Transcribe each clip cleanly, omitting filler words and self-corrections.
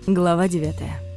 Глава 9.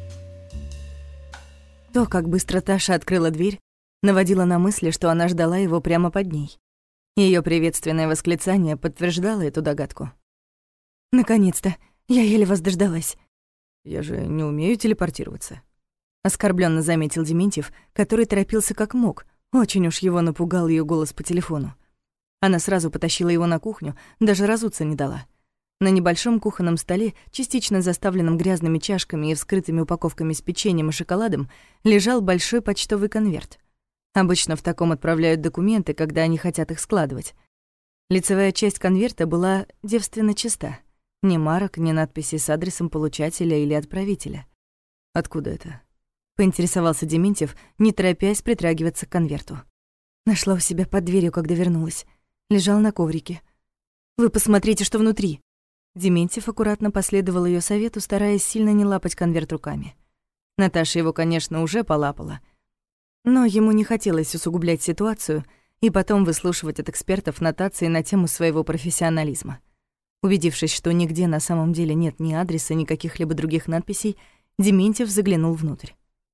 То, как быстро Таша открыла дверь, наводило на мысли, что она ждала его прямо под ней. Её приветственное восклицание подтверждало эту догадку. «Наконец-то! Я еле вас дождалась!» «Я же не умею телепортироваться», — оскорблённо заметил Дементьев, который торопился как мог. Очень уж его напугал её голос по телефону. Она сразу потащила его на кухню, даже разуться не дала. На небольшом кухонном столе, частично заставленном грязными чашками и вскрытыми упаковками с печеньем и шоколадом, лежал большой почтовый конверт. Обычно в таком отправляют документы, когда они хотят их складывать. Лицевая часть конверта была девственно чиста. Ни марок, ни надписи с адресом получателя или отправителя. «Откуда это?» — поинтересовался Дементьев, не торопясь притрагиваться к конверту. Нашла у себя под дверью, когда вернулась. Лежал на коврике. «Вы посмотрите, что внутри!» Дементьев аккуратно последовал её совету, стараясь сильно не лапать конверт руками. Наташа его, конечно, уже полапала. Но ему не хотелось усугублять ситуацию и потом выслушивать от экспертов нотации на тему своего профессионализма. Убедившись, что нигде на самом деле нет ни адреса, ни каких-либо других надписей, Дементьев заглянул внутрь.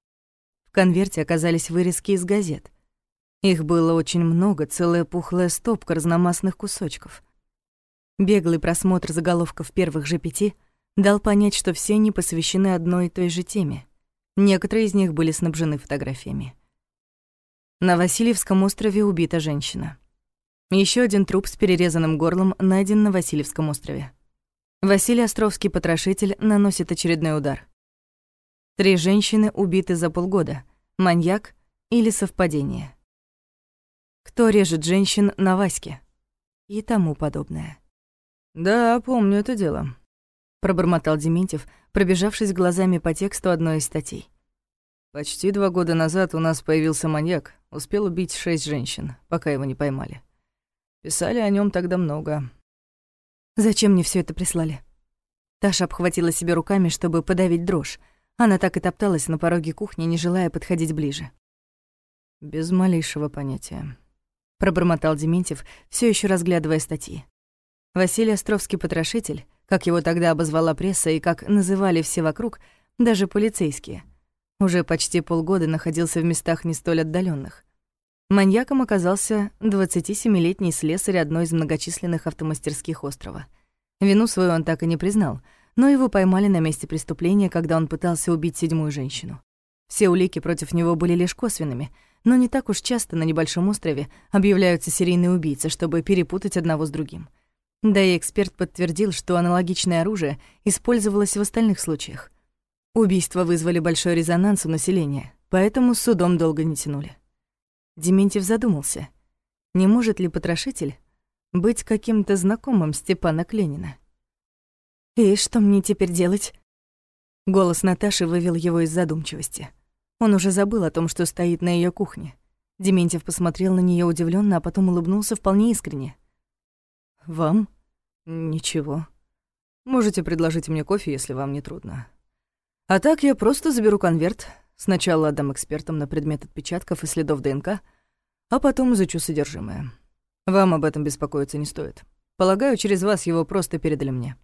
В конверте оказались вырезки из газет. Их было очень много, целая пухлая стопка разномастных кусочков. Беглый просмотр заголовков первых же 5 дал понять, что все они посвящены одной и той же теме. Некоторые из них были снабжены фотографиями. На Васильевском острове убита женщина. Ещё один труп с перерезанным горлом найден на Васильевском острове. Василий Островский, потрошитель, наносит очередной удар. 3 женщины убиты за полгода. Маньяк или совпадение. Кто режет женщин на Ваське? И тому подобное. «Да, помню это дело», — пробормотал Дементьев, пробежавшись глазами по тексту одной из статей. «Почти 2 года назад у нас появился маньяк, успел убить 6 женщин, пока его не поймали. Писали о нём тогда много». «Зачем мне всё это прислали?» Таша обхватила себя руками, чтобы подавить дрожь. Она так и топталась на пороге кухни, не желая подходить ближе. «Без малейшего понятия», — пробормотал Дементьев, всё ещё разглядывая статьи. Василий Островский, потрошитель, как его тогда обозвала пресса и как называли все вокруг, даже полицейские, уже почти полгода находился в местах не столь отдалённых. Маньяком оказался 27-летний слесарь одной из многочисленных автомастерских острова. Вину свою он так и не признал, но его поймали на месте преступления, когда он пытался убить 7-ю женщину. Все улики против него были лишь косвенными, но не так уж часто на небольшом острове объявляются серийные убийцы, чтобы перепутать одного с другим. Да и эксперт подтвердил, что аналогичное оружие использовалось в остальных случаях. Убийства вызвали большой резонанс у населения, поэтому с судом долго не тянули. Дементьев задумался, не может ли потрошитель быть каким-то знакомым Степана Кленина. «И что мне теперь делать?» Голос Наташи вывел его из задумчивости. Он уже забыл о том, что стоит на её кухне. Дементьев посмотрел на неё удивлённо, а потом улыбнулся вполне искренне. «Вам? Ничего. Можете предложить мне кофе, если вам не трудно. А так я просто заберу конверт, сначала отдам экспертам на предмет отпечатков и следов ДНК, а потом изучу содержимое. Вам об этом беспокоиться не стоит. Полагаю, через вас его просто передали мне».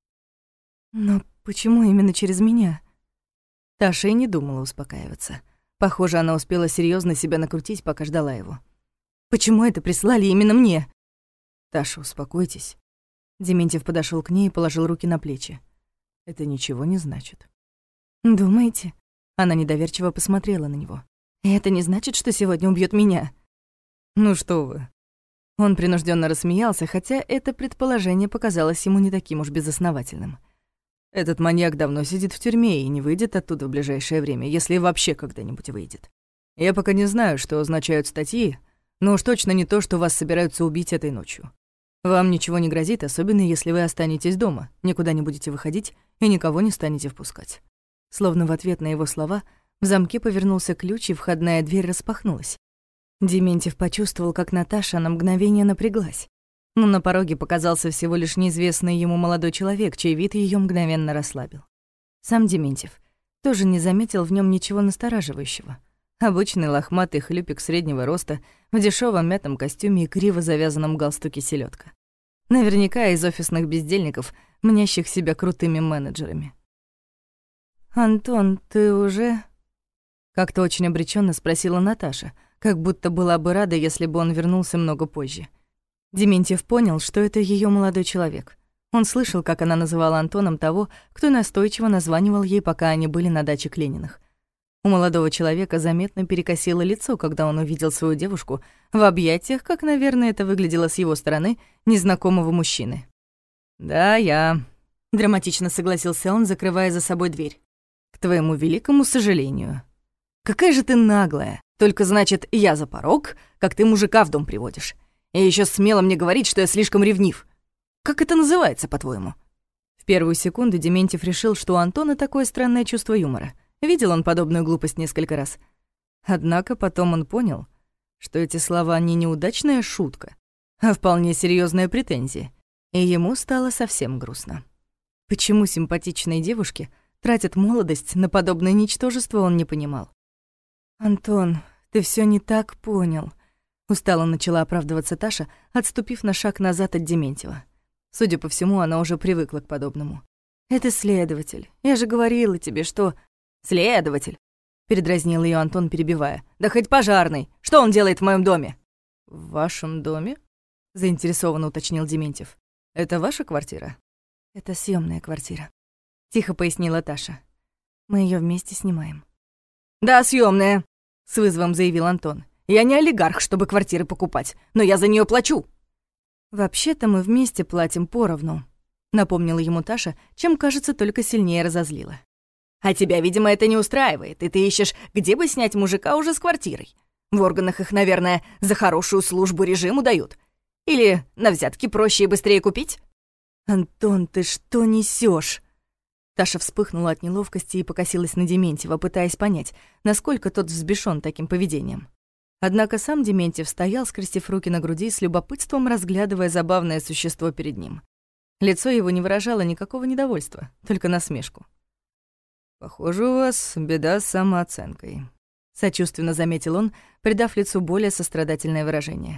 «Но почему именно через меня?» Таша и не думала успокаиваться. Похоже, она успела серьёзно себя накрутить, пока ждала его. «Почему это прислали именно мне?» «Таша, успокойтесь». Дементьев подошёл к ней и положил руки на плечи. «Это ничего не значит». «Думаете?» Она недоверчиво посмотрела на него. «Это не значит, что сегодня убьют меня?» «Ну что вы». Он принуждённо рассмеялся, хотя это предположение показалось ему не таким уж безосновательным. «Этот маньяк давно сидит в тюрьме и не выйдет оттуда в ближайшее время, если вообще когда-нибудь выйдет. Я пока не знаю, что означают статьи, но уж точно не то, что вас собираются убить этой ночью. Вам ничего не грозит, особенно если вы останетесь дома, никуда не будете выходить и никого не станете впускать». Словно в ответ на его слова в замке повернулся ключ, и входная дверь распахнулась. Дементьев почувствовал, как Наташа на мгновение напряглась. Но на пороге показался всего лишь неизвестный ему молодой человек, чей вид её мгновенно расслабил. Сам Дементьев тоже не заметил в нём ничего настораживающего. Обычный лохматый хлюпик среднего роста в дешёвом мятом костюме и криво завязанном галстуке селёдка. Наверняка из офисных бездельников, мнящих себя крутыми менеджерами. «Антон, ты уже...» Как-то очень обреченно спросила Наташа, как будто была бы рада, если бы он вернулся много позже. Дементьев понял, что это ее молодой человек. Он слышал, как она называла Антоном того, кто настойчиво названивал ей, пока они были на даче Клениных. У молодого человека заметно перекосило лицо, когда он увидел свою девушку в объятиях, как, наверное, это выглядело с его стороны, незнакомого мужчины. «Да, я...» — драматично согласился он, закрывая за собой дверь. «К твоему великому сожалению. Какая же ты наглая. Только, значит, я за порог, как ты мужика в дом приводишь. И еще смело мне говорить, что я слишком ревнив. Как это называется, по-твоему?» В первую секунду Дементьев решил, что у Антона такое странное чувство юмора. Видел он подобную глупость несколько раз. Однако потом он понял, что эти слова не неудачная шутка, а вполне серьезная претензия, и ему стало совсем грустно. Почему симпатичные девушки тратят молодость на подобное ничтожество, он не понимал. «Антон, ты все не так понял», — устало начала оправдываться Таша, отступив на шаг назад от Дементьева. Судя по всему, она уже привыкла к подобному. «Это следователь. Я же говорила тебе, что...» «Следователь», — передразнил ее Антон, перебивая. «Да хоть пожарный. Что он делает в моем доме?» «В вашем доме?» — заинтересованно уточнил Дементьев. «Это ваша квартира?» «Это съемная квартира», — тихо пояснила Таша. «Мы ее вместе снимаем». «Да, съемная, с вызовом заявил Антон. «Я не олигарх, чтобы квартиры покупать, но я за нее плачу». «Вообще-то мы вместе платим поровну», — напомнила ему Таша, чем, кажется, только сильнее разозлила. «А тебя, видимо, это не устраивает, и ты ищешь, где бы снять мужика уже с квартирой. В органах их, наверное, за хорошую службу режиму дают. Или на взятки проще и быстрее купить?» «Антон, ты что несешь? Таша вспыхнула от неловкости и покосилась на Дементьева, пытаясь понять, насколько тот взбешён таким поведением. Однако сам Дементьев стоял, скрестив руки на груди, с любопытством разглядывая забавное существо перед ним. Лицо его не выражало никакого недовольства, только насмешку. «Похоже, у вас беда с самооценкой», — сочувственно заметил он, придав лицу более сострадательное выражение.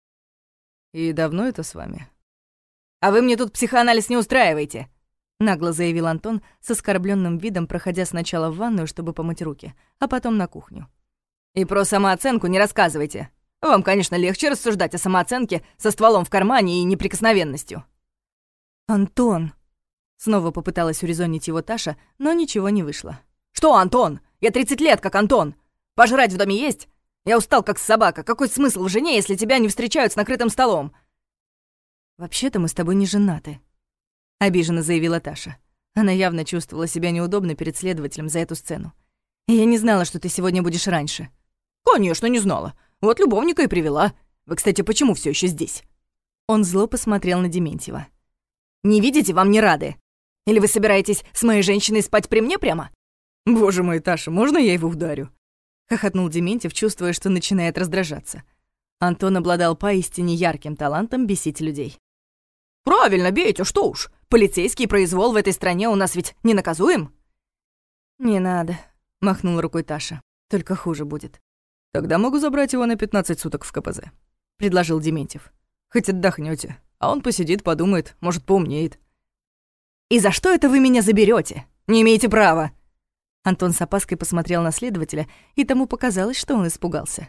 «И давно это с вами?» «А вы мне тут психоанализ не устраиваете», — нагло заявил Антон с оскорблённым видом, проходя сначала в ванную, чтобы помыть руки, а потом на кухню. «И про самооценку не рассказывайте. Вам, конечно, легче рассуждать о самооценке со стволом в кармане и неприкосновенностью». «Антон!» Снова попыталась урезонить его Таша, но ничего не вышло. «Что, Антон? Я 30 лет, как Антон. Пожрать в доме есть? Я устал, как собака. Какой смысл в жене, если тебя не встречают с накрытым столом?» «Вообще-то мы с тобой не женаты», — обиженно заявила Таша. Она явно чувствовала себя неудобно перед следователем за эту сцену. «И я не знала, что ты сегодня будешь раньше». «Конечно, не знала. Вот любовника и привела. Вы, кстати, почему все еще здесь?» Он зло посмотрел на Дементьева. «Не видите, вам не рады? Или вы собираетесь с моей женщиной спать при мне прямо?» «Боже мой, Таша, можно я его ударю?» — хохотнул Дементьев, чувствуя, что начинает раздражаться. Антон обладал поистине ярким талантом бесить людей. «Правильно, бейте, что уж. Полицейский произвол в этой стране у нас ведь не наказуем». «Не надо», — махнула рукой Таша. «Только хуже будет». «Тогда могу забрать его на 15 суток в КПЗ», — предложил Дементьев. «Хоть отдохнёте, а он посидит, подумает, может, поумнеет». «И за что это вы меня заберёте? Не имеете права!» Антон с опаской посмотрел на следователя, и тому показалось, что он испугался.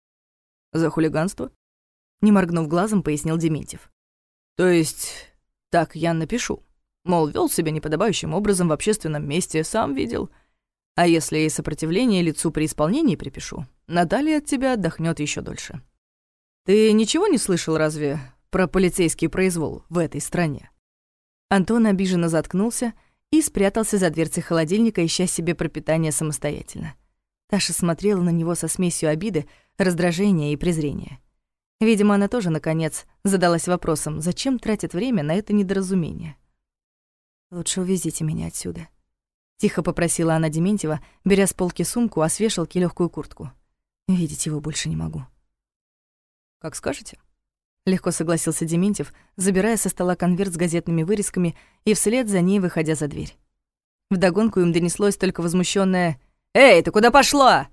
«За хулиганство?» Не моргнув глазом, пояснил Дементьев. «То есть, так я напишу. Мол, вёл себя неподобающим образом в общественном месте, сам видел. А если и сопротивление лицу при исполнении припишу, Наталья от тебя отдохнёт ещё дольше. Ты ничего не слышал разве про полицейский произвол в этой стране?» Антон обиженно заткнулся и спрятался за дверцей холодильника, ища себе пропитание самостоятельно. Таша смотрела на него со смесью обиды, раздражения и презрения. Видимо, она тоже, наконец, задалась вопросом, зачем тратит время на это недоразумение. «Лучше увезите меня отсюда», — тихо попросила она Дементьева, беря с полки сумку, а с вешалки лёгкую куртку. «Видеть его больше не могу». «Как скажете». Легко согласился Дементьев, забирая со стола конверт с газетными вырезками и вслед за ней выходя за дверь. Вдогонку им донеслось только возмущённое «Эй, ты куда пошла?»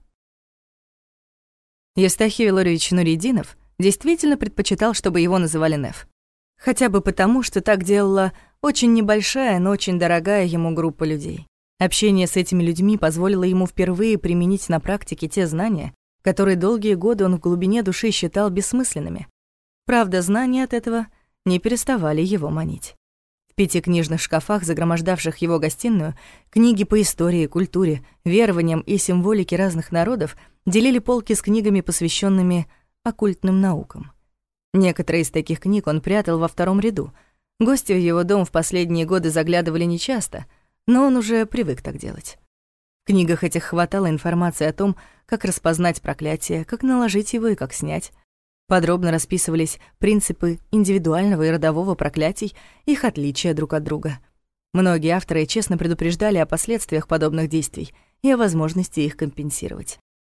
Евстахий Велорьевич Нуридинов действительно предпочитал, чтобы его называли Неф. Хотя бы потому, что так делала очень небольшая, но очень дорогая ему группа людей. Общение с этими людьми позволило ему впервые применить на практике те знания, которые долгие годы он в глубине души считал бессмысленными. Правда, знания от этого не переставали его манить. В 5 книжных шкафах, загромождавших его гостиную, книги по истории, культуре, верованиям и символике разных народов делили полки с книгами, посвященными оккультным наукам. Некоторые из таких книг он прятал во 2-м ряду. Гости в его дом в последние годы заглядывали нечасто, но он уже привык так делать. В книгах этих хватало информации о том, как распознать проклятие, как наложить его и как снять. Подробно расписывались принципы индивидуального и родового проклятий, их отличия друг от друга. Многие авторы честно предупреждали о последствиях подобных действий и о возможности их компенсировать.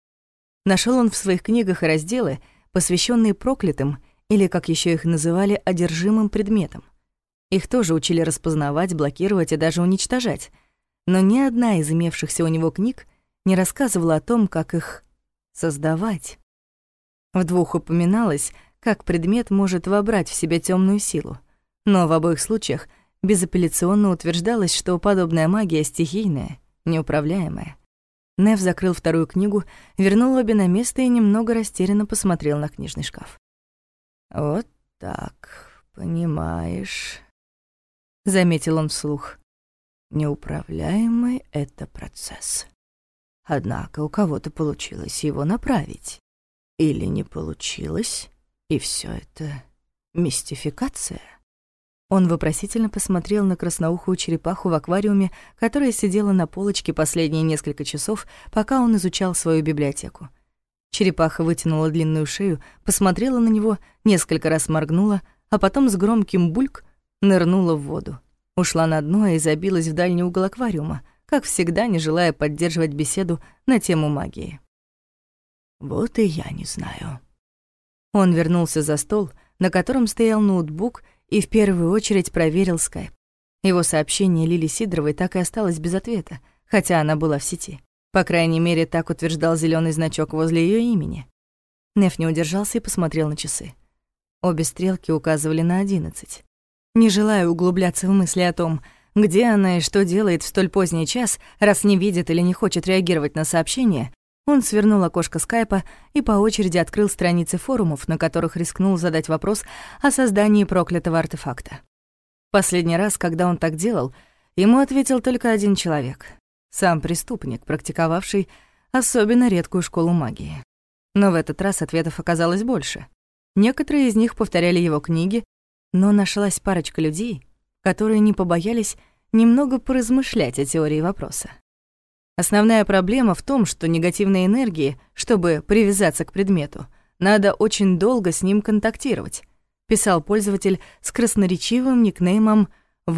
Нашел он в своих книгах и разделы, посвященные проклятым, или, как еще их называли, одержимым предметам. Их тоже учили распознавать, блокировать и даже уничтожать. Но ни одна из имевшихся у него книг не рассказывала о том, как их создавать. В 2 упоминалось, как предмет может вобрать в себя темную силу, но в обоих случаях безапелляционно утверждалось, что подобная магия стихийная, неуправляемая. Нев закрыл 2-ю книгу, вернул обе на место и немного растерянно посмотрел на книжный шкаф. «Вот так, понимаешь», — заметил он вслух. «Неуправляемый — это процесс. Однако у кого-то получилось его направить. Или не получилось, и все это мистификация». Он вопросительно посмотрел на красноухую черепаху в аквариуме, которая сидела на полочке последние несколько часов, пока он изучал свою библиотеку. Черепаха вытянула длинную шею, посмотрела на него, несколько раз моргнула, а потом с громким бульк нырнула в воду. Ушла на дно и забилась в дальний угол аквариума, как всегда, не желая поддерживать беседу на тему магии. «Вот и я не знаю». Он вернулся за стол, на котором стоял ноутбук, и в первую очередь проверил скайп. Его сообщение Лили Сидоровой так и осталось без ответа, хотя она была в сети. По крайней мере, так утверждал зеленый значок возле ее имени. Неф не удержался и посмотрел на часы. Обе стрелки указывали на 11. Не желая углубляться в мысли о том, где она и что делает в столь поздний час, раз не видит или не хочет реагировать на сообщение, он свернул окошко скайпа и по очереди открыл страницы форумов, на которых рискнул задать вопрос о создании проклятого артефакта. Последний раз, когда он так делал, ему ответил только один человек — сам преступник, практиковавший особенно редкую школу магии. Но в этот раз ответов оказалось больше. Некоторые из них повторяли его книги, но нашлась парочка людей, которые не побоялись немного поразмышлять о теории вопроса. Основная проблема в том, что негативной энергии, чтобы привязаться к предмету, надо очень долго с ним контактировать, писал пользователь с красноречивым никнеймом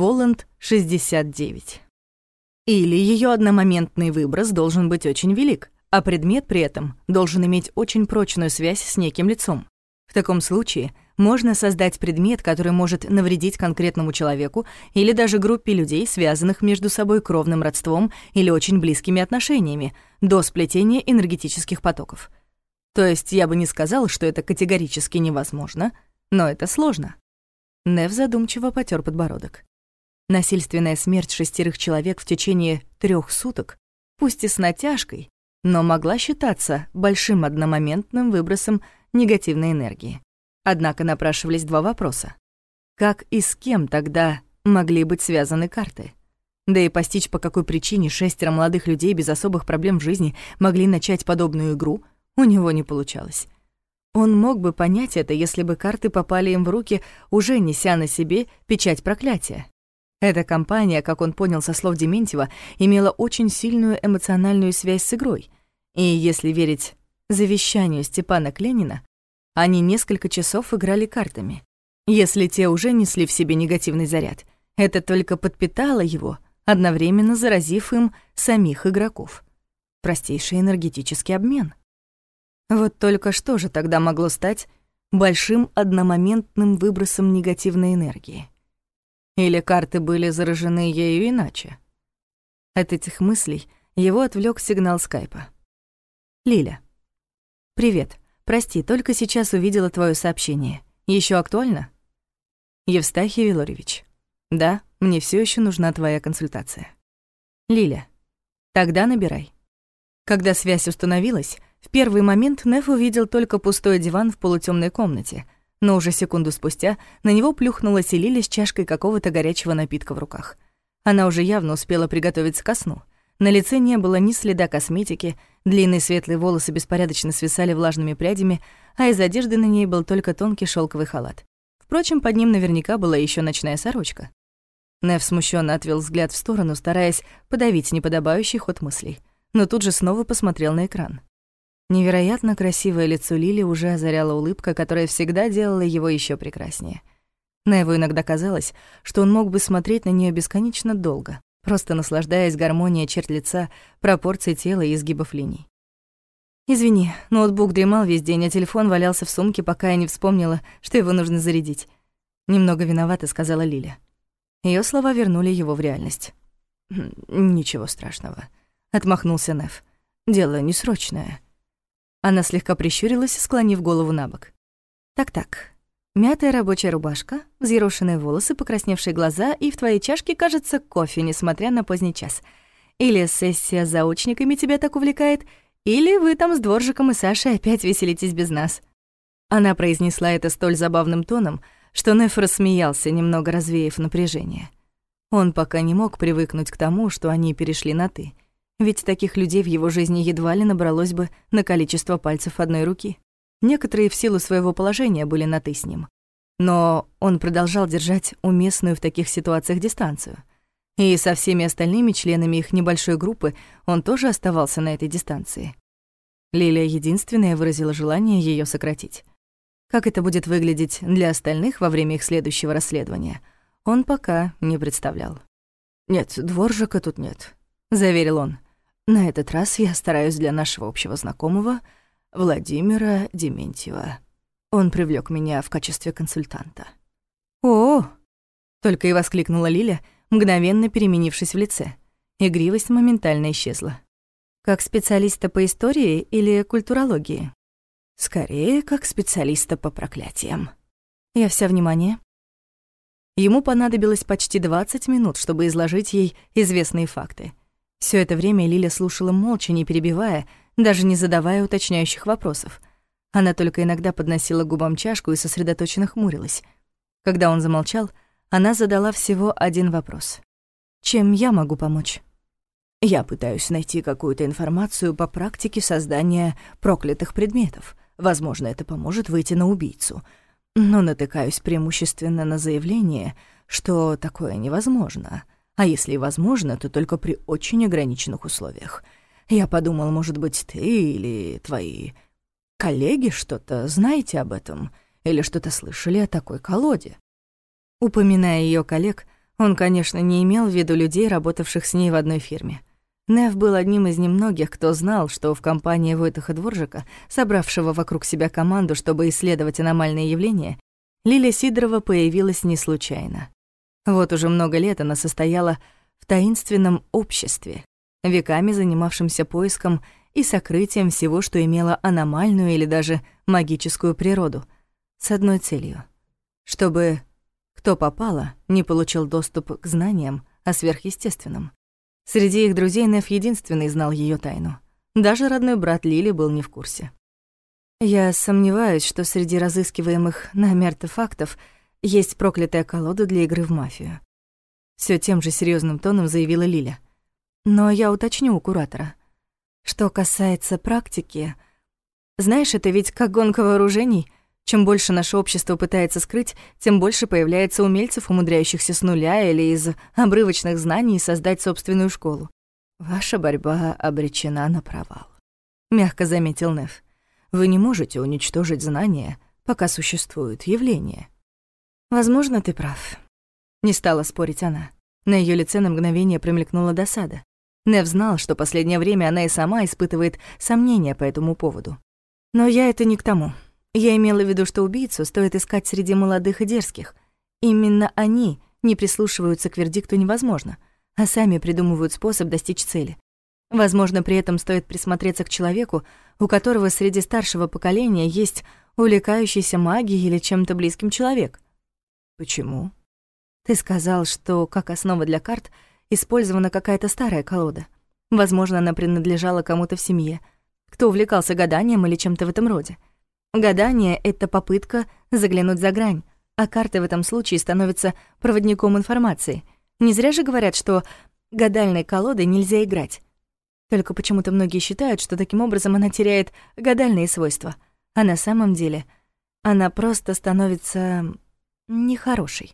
Воланд69. Или ее одномоментный выброс должен быть очень велик, а предмет при этом должен иметь очень прочную связь с неким лицом. В таком случае можно создать предмет, который может навредить конкретному человеку или даже группе людей, связанных между собой кровным родством или очень близкими отношениями, до сплетения энергетических потоков. То есть я бы не сказал, что это категорически невозможно, но это сложно. Нев задумчиво потер подбородок. Насильственная смерть 6 человек в течение 3 суток, пусть и с натяжкой, но могла считаться большим одномоментным выбросом негативной энергии. Однако напрашивались 2 вопроса. Как и с кем тогда могли быть связаны карты? Да и постичь, по какой причине 6 молодых людей без особых проблем в жизни могли начать подобную игру, у него не получалось. Он мог бы понять это, если бы карты попали им в руки, уже неся на себе печать проклятия. Эта компания, как он понял со слов Дементьева, имела очень сильную эмоциональную связь с игрой. И если верить завещанию Степана Кленина, они несколько часов играли картами. Если те уже несли в себе негативный заряд, это только подпитало его, одновременно заразив им самих игроков. Простейший энергетический обмен. Вот только что же тогда могло стать большим одномоментным выбросом негативной энергии? Или карты были заражены ею иначе? От этих мыслей его отвлек сигнал скайпа. «Лиля. Привет. Прости, только сейчас увидела твое сообщение. Еще актуально?» «Евстахий Вилорьевич. Да, мне все еще нужна твоя консультация». «Лиля, Тогда набирай». Когда связь установилась, в первый момент Неф увидел только пустой диван в полутемной комнате, но уже секунду спустя на него плюхнулась и Лили с чашкой какого-то горячего напитка в руках. Она уже явно успела приготовиться ко сну. На лице не было ни следа косметики, длинные светлые волосы беспорядочно свисали влажными прядями, а из одежды на ней был только тонкий шелковый халат. Впрочем, под ним наверняка была еще ночная сорочка. Неф смущенно отвел взгляд в сторону, стараясь подавить неподобающий ход мыслей, но тут же снова посмотрел на экран. Невероятно красивое лицо Лили уже озаряла улыбка, которая всегда делала его еще прекраснее. Неву иногда казалось, что он мог бы смотреть на нее бесконечно долго, просто наслаждаясь гармонией черт лица, пропорций тела и изгибов линий. «Извини, ноутбук дремал весь день, а телефон валялся в сумке, пока я не вспомнила, что его нужно зарядить». «Немного виновата», — сказала Лиля. Её слова вернули его в реальность. «Ничего страшного», — отмахнулся Неф. «Дело не срочное». Она слегка прищурилась, склонив голову набок. «Так-так. Мятая рабочая рубашка, взъерошенные волосы, покрасневшие глаза, и в твоей чашке, кажется, кофе, несмотря на поздний час. Или сессия с заочниками тебя так увлекает, или вы там с Дворжиком и Сашей опять веселитесь без нас». Она произнесла это столь забавным тоном, что Неф рассмеялся, немного развеяв напряжение. Он пока не мог привыкнуть к тому, что они перешли на «ты», ведь таких людей в его жизни едва ли набралось бы на количество пальцев одной руки. Некоторые в силу своего положения были на «ты» с ним. Но он продолжал держать уместную в таких ситуациях дистанцию. И со всеми остальными членами их небольшой группы он тоже оставался на этой дистанции. Лилия единственная выразила желание её сократить. Как это будет выглядеть для остальных во время их следующего расследования, он пока не представлял. «Нет, Дворжика тут нет», — заверил он. «На этот раз я стараюсь для нашего общего знакомого Владимира Дементьева. Он привлёк меня в качестве консультанта». «О!», только и воскликнула Лиля, мгновенно переменившись в лице. Игривость моментально исчезла. «Как специалиста по истории или культурологии?» «Скорее, как специалиста по проклятиям». «Я вся внимание». Ему понадобилось почти 20 минут, чтобы изложить ей известные факты. Всё это время Лиля слушала молча, не перебивая, даже не задавая уточняющих вопросов. Она только иногда подносила к губам чашку и сосредоточенно хмурилась. Когда он замолчал, она задала всего один вопрос. «Чем я могу помочь?» «Я пытаюсь найти какую-то информацию по практике создания проклятых предметов. Возможно, это поможет выйти на убийцу. Но натыкаюсь преимущественно на заявление, что такое невозможно. А если и возможно, то только при очень ограниченных условиях. Я подумал, может быть, ты или твои коллеги что-то знаете об этом или что-то слышали о такой колоде?» Упоминая её коллег, он, конечно, не имел в виду людей, работавших с ней в одной фирме. Неф был одним из немногих, кто знал, что в компании Войтаха Дворжика, собравшего вокруг себя команду, чтобы исследовать аномальные явления, Лиля Сидорова появилась не случайно. Вот уже много лет она состояла в таинственном обществе, веками занимавшемся поиском и сокрытием всего, что имело аномальную или даже магическую природу, с одной целью — чтобы кто попало, не получил доступ к знаниям о сверхъестественном. Среди их друзей Неф единственный знал её тайну. Даже родной брат Лили был не в курсе. «Я сомневаюсь, что среди разыскиваемых нами артефактов есть проклятая колода для игры в мафию», — всё тем же серьёзным тоном заявила Лиля. «Но я уточню у куратора. Что касается практики, знаешь, это ведь как гонка вооружений. Чем больше наше общество пытается скрыть, тем больше появляется умельцев, умудряющихся с нуля или из обрывочных знаний создать собственную школу. Ваша борьба обречена на провал», — мягко заметил Неф. «Вы не можете уничтожить знания, пока существуют явления». «Возможно, ты прав», — не стала спорить она. На её лице на мгновение промелькнула досада. Неф знал, что последнее время она и сама испытывает сомнения по этому поводу. «Но я это не к тому. Я имела в виду, что убийцу стоит искать среди молодых и дерзких. Именно они не прислушиваются к вердикту «невозможно», а сами придумывают способ достичь цели. Возможно, при этом стоит присмотреться к человеку, у которого среди старшего поколения есть увлекающийся магией или чем-то близким человек». «Почему?» «Ты сказал, что как основа для карт использована какая-то старая колода. Возможно, она принадлежала кому-то в семье, кто увлекался гаданием или чем-то в этом роде. Гадание — это попытка заглянуть за грань, а карты в этом случае становятся проводником информации. Не зря же говорят, что гадальной колодой нельзя играть. Только почему-то многие считают, что таким образом она теряет гадальные свойства, а на самом деле она просто становится нехорошей.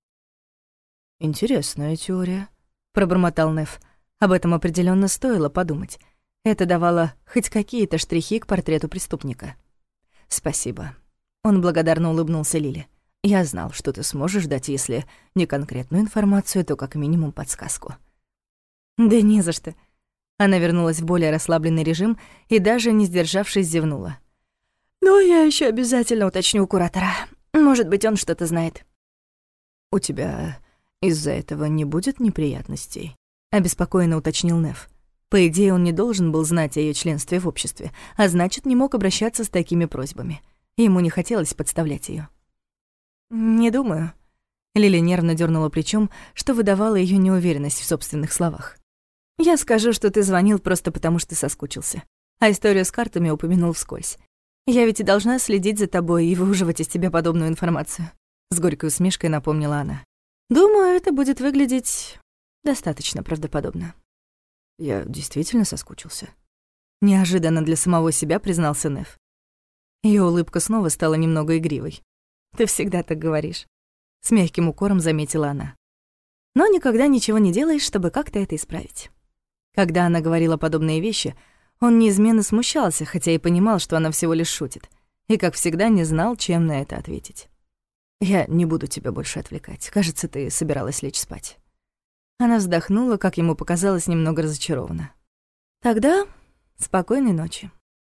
«Интересная теория», — пробормотал Неф. Об этом определенно стоило подумать. Это давало хоть какие-то штрихи к портрету преступника. «Спасибо». Он благодарно улыбнулся Лиле. «Я знал, что ты сможешь дать, если не конкретную информацию, то как минимум подсказку». «Да не за что». Она вернулась в более расслабленный режим и, даже не сдержавшись, зевнула. «Но я еще обязательно уточню у куратора. Может быть, он что-то знает». «У тебя из-за этого не будет неприятностей?» — обеспокоенно уточнил Неф. По идее, он не должен был знать о её членстве в обществе, а значит, не мог обращаться с такими просьбами. Ему не хотелось подставлять её. «Не думаю». Лили нервно дёрнула плечом, что выдавало её неуверенность в собственных словах. «Я скажу, что ты звонил просто потому, что соскучился, а историю с картами упомянул вскользь. Я ведь и должна следить за тобой и выуживать из тебя подобную информацию», — с горькой усмешкой напомнила она. «Думаю, это будет выглядеть достаточно правдоподобно». «Я действительно соскучился?» Неожиданно для самого себя признался Неф. Её улыбка снова стала немного игривой. «Ты всегда так говоришь», — с мягким укором заметила она. «Но никогда ничего не делаешь, чтобы как-то это исправить». Когда она говорила подобные вещи, он неизменно смущался, хотя и понимал, что она всего лишь шутит, и, как всегда, не знал, чем на это ответить. «Я не буду тебя больше отвлекать. Кажется, ты собиралась лечь спать». Она вздохнула, как ему показалось, немного разочарованно. «Тогда спокойной ночи».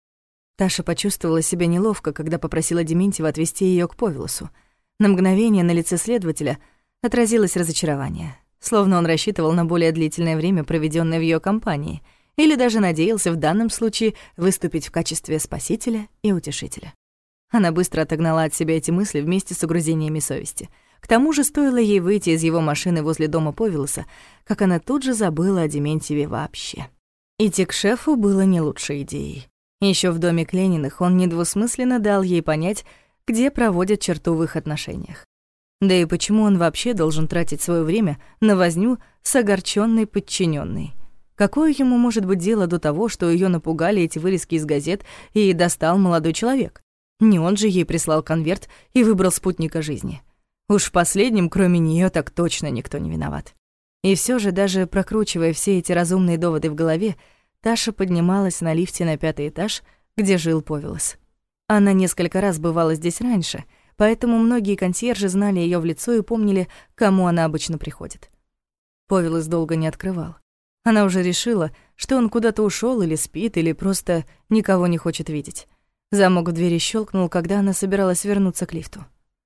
Таша почувствовала себя неловко, когда попросила Дементьева отвезти её к Повелосу. На мгновение на лице следователя отразилось разочарование, словно он рассчитывал на более длительное время, проведённое в её компании, или даже надеялся в данном случае выступить в качестве спасителя и утешителя. Она быстро отогнала от себя эти мысли вместе с угрызениями совести. К тому же стоило ей выйти из его машины возле дома Повелоса, как она тут же забыла о Дементьеве вообще. Идти к шефу было не лучшей идеей. Ещё в доме Клениных он недвусмысленно дал ей понять, где проводят черту в их отношениях. Да и почему он вообще должен тратить своё время на возню с огорчённой подчинённой? Какое ему может быть дело до того, что её напугали эти вырезки из газет и достал молодой человек? Не он же ей прислал конверт и выбрал спутника жизни. Уж в последнем, кроме неё, так точно никто не виноват. И всё же, даже прокручивая все эти разумные доводы в голове, Таша поднималась на лифте на 5-й этаж, где жил Повелос. Она несколько раз бывала здесь раньше, поэтому многие консьержи знали её в лицо и помнили, к кому она обычно приходит. Повелос долго не открывал. Она уже решила, что он куда-то ушёл или спит, или просто никого не хочет видеть. Замок в двери щёлкнул, когда она собиралась вернуться к лифту.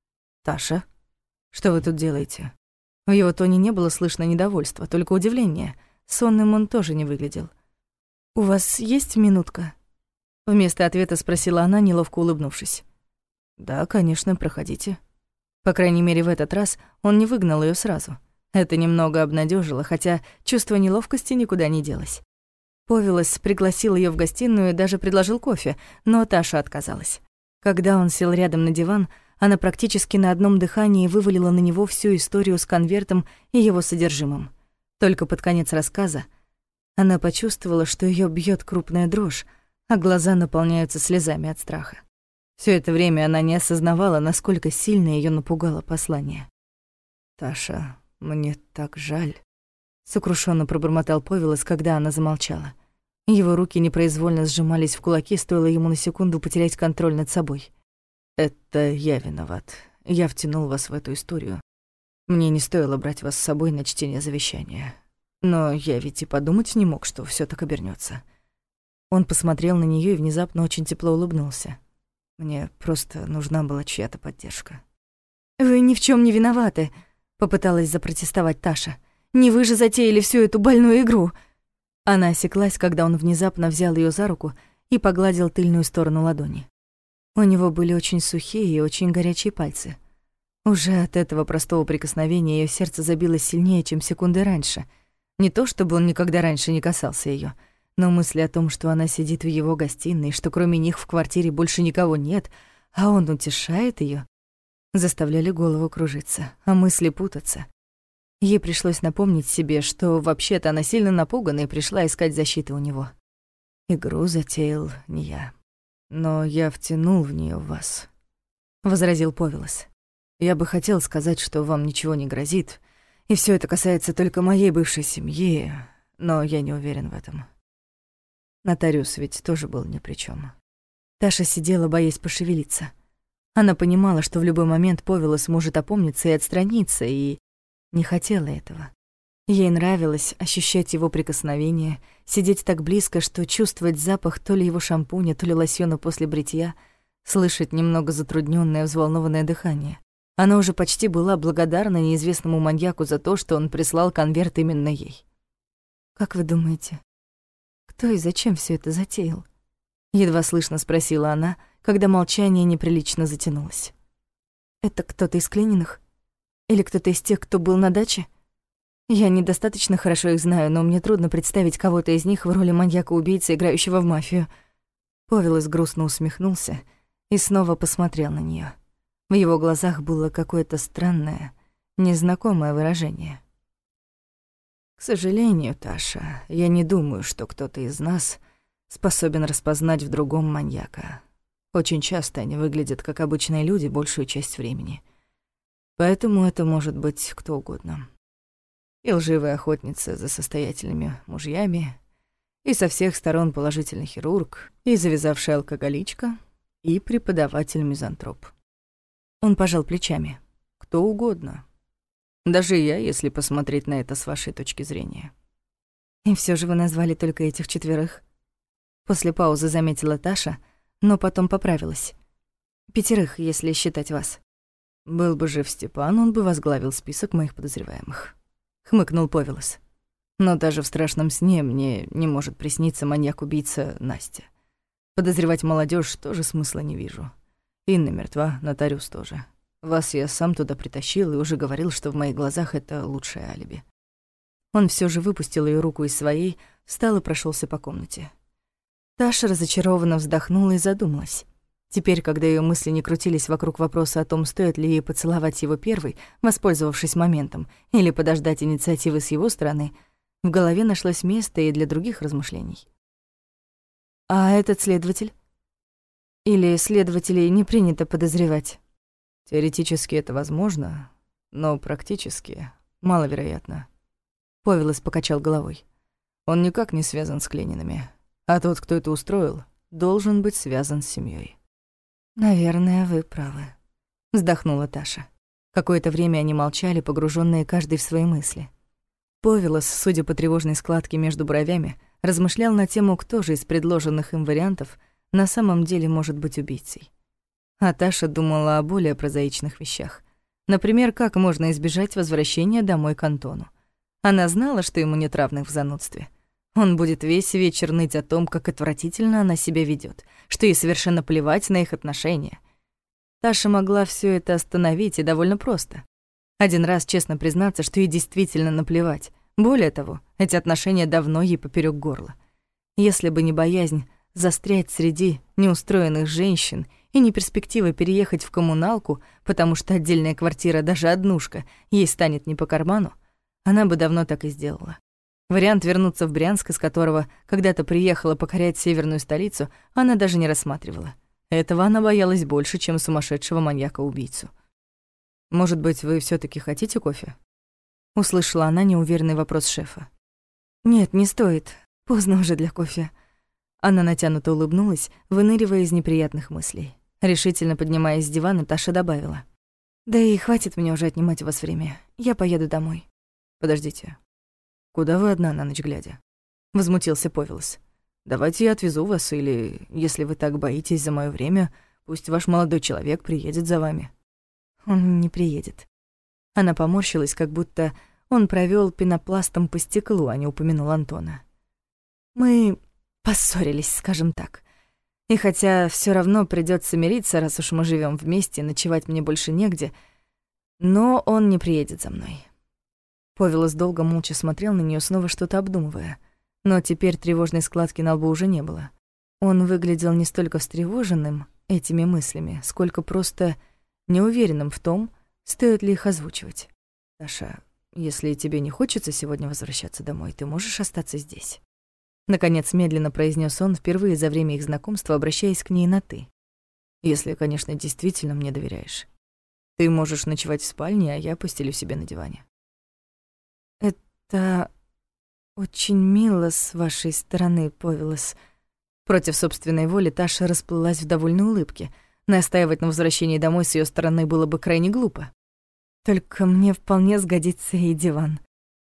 «Таша, что вы тут делаете?» В его тоне не было слышно недовольства, только удивление. Сонным он тоже не выглядел. «У вас есть минутка?» Вместо ответа спросила она, неловко улыбнувшись. «Да, конечно, проходите». По крайней мере, в этот раз он не выгнал её сразу. Это немного обнадёжило, хотя чувство неловкости никуда не делось. Повелос пригласил её в гостиную и даже предложил кофе, но Таша отказалась. Когда он сел рядом на диван, она практически на одном дыхании вывалила на него всю историю с конвертом и его содержимым. Только под конец рассказа она почувствовала, что её бьёт крупная дрожь, а глаза наполняются слезами от страха. Всё это время она не осознавала, насколько сильно её напугало послание. «Таша, мне так жаль», — сокрушённо пробормотал Повелос, когда она замолчала. Его руки непроизвольно сжимались в кулаки, стоило ему на секунду потерять контроль над собой. «Это я виноват. Я втянул вас в эту историю. Мне не стоило брать вас с собой на чтение завещания. Но я ведь и подумать не мог, что всё так обернётся». Он посмотрел на неё и внезапно очень тепло улыбнулся. «Мне просто нужна была чья-то поддержка». «Вы ни в чём не виноваты», — попыталась запротестовать Таша. «Не вы же затеяли всю эту больную игру». Она осеклась, когда он внезапно взял её за руку и погладил тыльную сторону ладони. У него были очень сухие и очень горячие пальцы. Уже от этого простого прикосновения её сердце забилось сильнее, чем секунды раньше. Не то чтобы он никогда раньше не касался её, но мысли о том, что она сидит в его гостиной, что кроме них в квартире больше никого нет, а он утешает её, заставляли голову кружиться, а мысли путаться. Ей пришлось напомнить себе, что вообще-то она сильно напугана и пришла искать защиты у него. «Игру затеял не я, но я втянул в неё вас», — возразил Повелос. «Я бы хотел сказать, что вам ничего не грозит, и всё это касается только моей бывшей семьи, но я не уверен в этом. Нотариус ведь тоже был ни при чём». Таша сидела, боясь пошевелиться. Она понимала, что в любой момент Повелос может опомниться и отстраниться, и не хотела этого. Ей нравилось ощущать его прикосновение, сидеть так близко, что чувствовать запах то ли его шампуня, то ли лосьона после бритья, слышать немного затруднённое, взволнованное дыхание. Она уже почти была благодарна неизвестному маньяку за то, что он прислал конверт именно ей. «Как вы думаете, кто и зачем всё это затеял?» Едва слышно спросила она, когда молчание неприлично затянулось. «Это кто-то из Клининых? Или кто-то из тех, кто был на даче? Я недостаточно хорошо их знаю, но мне трудно представить кого-то из них в роли маньяка-убийцы, играющего в мафию». Повелос грустно усмехнулся и снова посмотрел на неё. В его глазах было какое-то странное, незнакомое выражение. «К сожалению, Таша, я не думаю, что кто-то из нас способен распознать в другом маньяка. Очень часто они выглядят как обычные люди большую часть времени. Поэтому это может быть кто угодно. И лживая охотница за состоятельными мужьями, и со всех сторон положительный хирург, и завязавшая алкоголичка, и преподаватель-мизантроп». Он пожал плечами. «Кто угодно. Даже я, если посмотреть на это с вашей точки зрения». «И всё же вы назвали только этих 4?» После паузы заметила Таша, но потом поправилась. 5, если считать вас. «Был бы жив Степан, он бы возглавил список моих подозреваемых», — хмыкнул Повелос. «Но даже в страшном сне мне не может присниться маньяк-убийца Настя. Подозревать молодежь тоже смысла не вижу. Инна мертва, нотариус тоже. Вас я сам туда притащил и уже говорил, что в моих глазах это лучшее алиби». Он всё же выпустил её руку из своей, встал и прошёлся по комнате. Таша разочарованно вздохнула и задумалась. Теперь, когда её мысли не крутились вокруг вопроса о том, стоит ли ей поцеловать его первой, воспользовавшись моментом, или подождать инициативы с его стороны, в голове нашлось место и для других размышлений. «А этот следователь? Или следователей не принято подозревать?» «Теоретически это возможно, но практически маловероятно». Повелос покачал головой. «Он никак не связан с Клиниными, а тот, кто это устроил, должен быть связан с семьей». «Наверное, вы правы», — вздохнула Таша. Какое-то время они молчали, погруженные каждый в свои мысли. Повелос, судя по тревожной складке между бровями, размышлял на тему, кто же из предложенных им вариантов на самом деле может быть убийцей. А Таша думала о более прозаичных вещах. Например, как можно избежать возвращения домой к Антону. Она знала, что ему нет равных в занудстве. Он будет весь вечер ныть о том, как отвратительно она себя ведёт, что ей совершенно плевать на их отношения. Таша могла всё это остановить, и довольно просто. Один раз честно признаться, что ей действительно наплевать. Более того, эти отношения давно ей поперёк горла. Если бы не боязнь застрять среди неустроенных женщин и не перспектива переехать в коммуналку, потому что отдельная квартира, даже однушка, ей станет не по карману, она бы давно так и сделала. Вариант вернуться в Брянск, из которого когда-то приехала покорять северную столицу, она даже не рассматривала. Этого она боялась больше, чем сумасшедшего маньяка-убийцу. «Может быть, вы всё-таки хотите кофе?» Услышала она неуверенный вопрос шефа. «Нет, не стоит. Поздно уже для кофе». Она натянуто улыбнулась, выныривая из неприятных мыслей. Решительно поднимаясь с дивана, Таша добавила: «Да и хватит мне уже отнимать у вас время. Я поеду домой». «Подождите. Куда вы одна на ночь глядя?» — возмутился Повелос. «Давайте я отвезу вас, или, если вы так боитесь за моё время, пусть ваш молодой человек приедет за вами». «Он не приедет». Она поморщилась, как будто он провёл пенопластом по стеклу, а не упомянул Антона. «Мы поссорились, скажем так. И хотя всё равно придётся мириться, раз уж мы живём вместе, ночевать мне больше негде, но он не приедет за мной. Повелос долго молча смотрел на нее, снова что-то обдумывая. Но теперь тревожной складки на лбу уже не было. Он выглядел не столько встревоженным этими мыслями, сколько просто неуверенным в том, стоит ли их озвучивать. «Таша, если тебе не хочется сегодня возвращаться домой, ты можешь остаться здесь». Наконец медленно произнес он впервые за время их знакомства, обращаясь к ней на «ты». «Если, конечно, действительно мне доверяешь. Ты можешь ночевать в спальне, а я постелю себе на диване». «Это очень мило с вашей стороны, Повелос». Против собственной воли Таша расплылась в довольной улыбке. Настаивать на возвращении домой с её стороны было бы крайне глупо. «Только мне вполне сгодится и диван».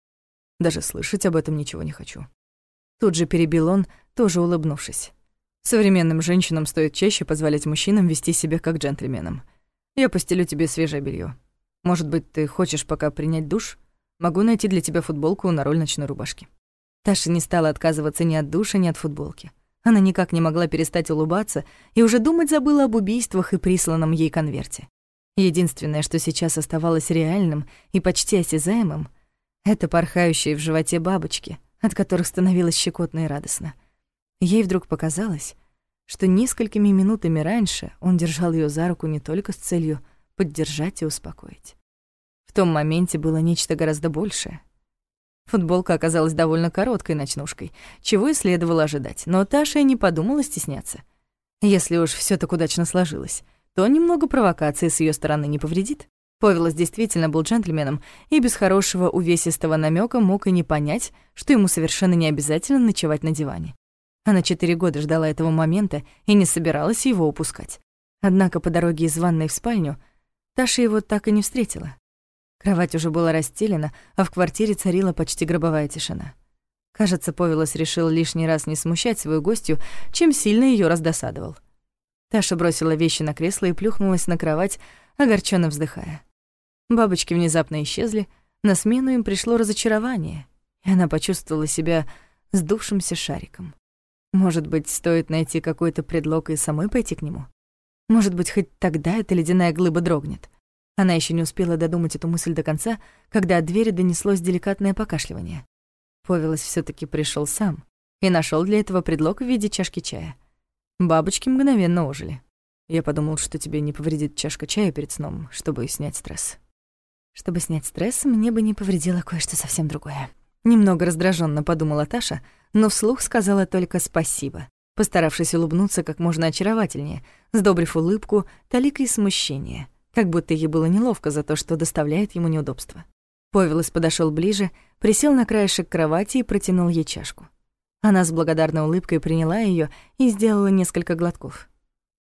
«Даже слышать об этом ничего не хочу». Тут же перебил он, тоже улыбнувшись. «Современным женщинам стоит чаще позволять мужчинам вести себя как джентльменам. Я постелю тебе свежее белье. Может быть, ты хочешь пока принять душ? Могу найти для тебя футболку на роль ночной рубашки». Таша не стала отказываться ни от душа, ни от футболки. Она никак не могла перестать улыбаться и уже думать забыла об убийствах и присланном ей конверте. Единственное, что сейчас оставалось реальным и почти осязаемым, это порхающие в животе бабочки, от которых становилось щекотно и радостно. Ей вдруг показалось, что несколькими минутами раньше он держал её за руку не только с целью поддержать и успокоить. В том моменте было нечто гораздо большее. Футболка оказалась довольно короткой ночнушкой, чего и следовало ожидать, но Таша и не подумала стесняться. Если уж всё так удачно сложилось, то немного провокации с её стороны не повредит. Повелос действительно был джентльменом и без хорошего увесистого намёка мог и не понять, что ему совершенно не обязательно ночевать на диване. Она 4 года ждала этого момента и не собиралась его упускать. Однако по дороге из ванной в спальню Таша его так и не встретила. Кровать уже была расстелена, а в квартире царила почти гробовая тишина. Кажется, Повелос решил лишний раз не смущать свою гостью, чем сильно её раздосадовал. Таша бросила вещи на кресло и плюхнулась на кровать, огорчённо вздыхая. Бабочки внезапно исчезли, на смену им пришло разочарование, и она почувствовала себя сдувшимся шариком. Может быть, стоит найти какой-то предлог и самой пойти к нему? Может быть, хоть тогда эта ледяная глыба дрогнет? Она ещё не успела додумать эту мысль до конца, когда от двери донеслось деликатное покашливание. Повелос всё-таки пришёл сам и нашёл для этого предлог в виде чашки чая. Бабочки мгновенно ожили. «Я подумал, что тебе не повредит чашка чая перед сном, чтобы снять стресс». «Чтобы снять стресс, мне бы не повредило кое-что совсем другое». Немного раздражённо подумала Таша, но вслух сказала только «спасибо», постаравшись улыбнуться как можно очаровательнее, сдобрив улыбку толикой смущения, как будто ей было неловко за то, что доставляет ему неудобства. Повелос подошёл ближе, присел на краешек кровати и протянул ей чашку. Она с благодарной улыбкой приняла её и сделала несколько глотков.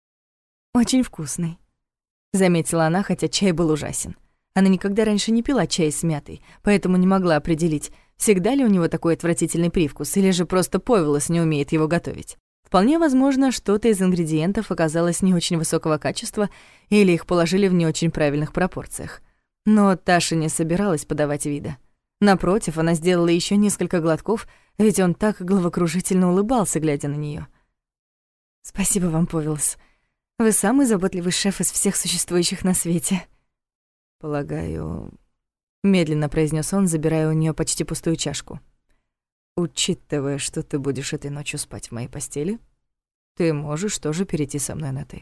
«Очень вкусный», — заметила она, хотя чай был ужасен. Она никогда раньше не пила чай с мятой, поэтому не могла определить, всегда ли у него такой отвратительный привкус, или же просто Повелос не умеет его готовить. Вполне возможно, что-то из ингредиентов оказалось не очень высокого качества или их положили в не очень правильных пропорциях. Но Таша не собиралась подавать вида. Напротив, она сделала ещё несколько глотков, ведь он так головокружительно улыбался, глядя на неё. «Спасибо вам, Повелос. Вы самый заботливый шеф из всех существующих на свете». «Полагаю...» — медленно произнёс он, забирая у неё почти пустую чашку. «Учитывая, что ты будешь этой ночью спать в моей постели, ты можешь тоже перейти со мной на «ты».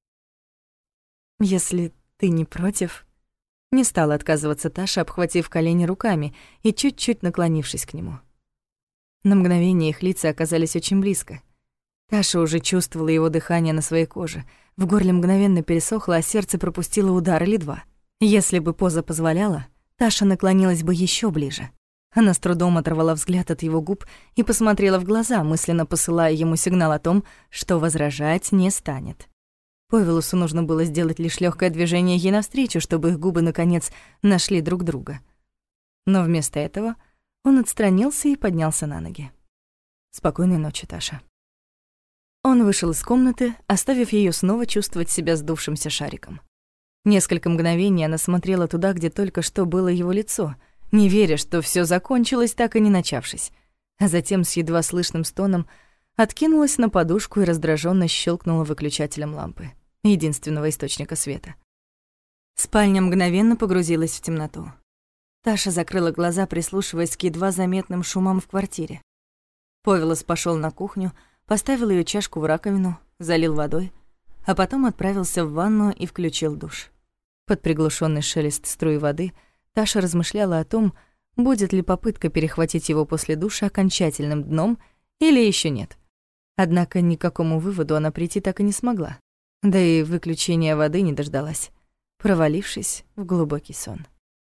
«Если ты не против...» Не стала отказываться Таша, обхватив колени руками и чуть-чуть наклонившись к нему. На мгновение их лица оказались очень близко. Таша уже чувствовала его дыхание на своей коже, в горле мгновенно пересохло, а сердце пропустило удар или два. Если бы поза позволяла, Таша наклонилась бы ещё ближе. Она с трудом оторвала взгляд от его губ и посмотрела в глаза, мысленно посылая ему сигнал о том, что возражать не станет. Повелосу нужно было сделать лишь лёгкое движение ей навстречу, чтобы их губы, наконец, нашли друг друга. Но вместо этого он отстранился и поднялся на ноги. «Спокойной ночи, Таша». Он вышел из комнаты, оставив её снова чувствовать себя сдувшимся шариком. Несколько мгновений она смотрела туда, где только что было его лицо, не веря, что всё закончилось, так и не начавшись, а затем с едва слышным стоном откинулась на подушку и раздражённо щелкнула выключателем лампы, единственного источника света. Спальня мгновенно погрузилась в темноту. Таша закрыла глаза, прислушиваясь к едва заметным шумам в квартире. Повелос пошёл на кухню, поставил её чашку в раковину, залил водой, а потом отправился в ванну и включил душ. Под приглушённый шелест струи воды Таша размышляла о том, будет ли попытка перехватить его после душа окончательным дном или ещё нет. Однако ни к какому выводу она прийти так и не смогла. Да и выключения воды не дождалась, провалившись в глубокий сон.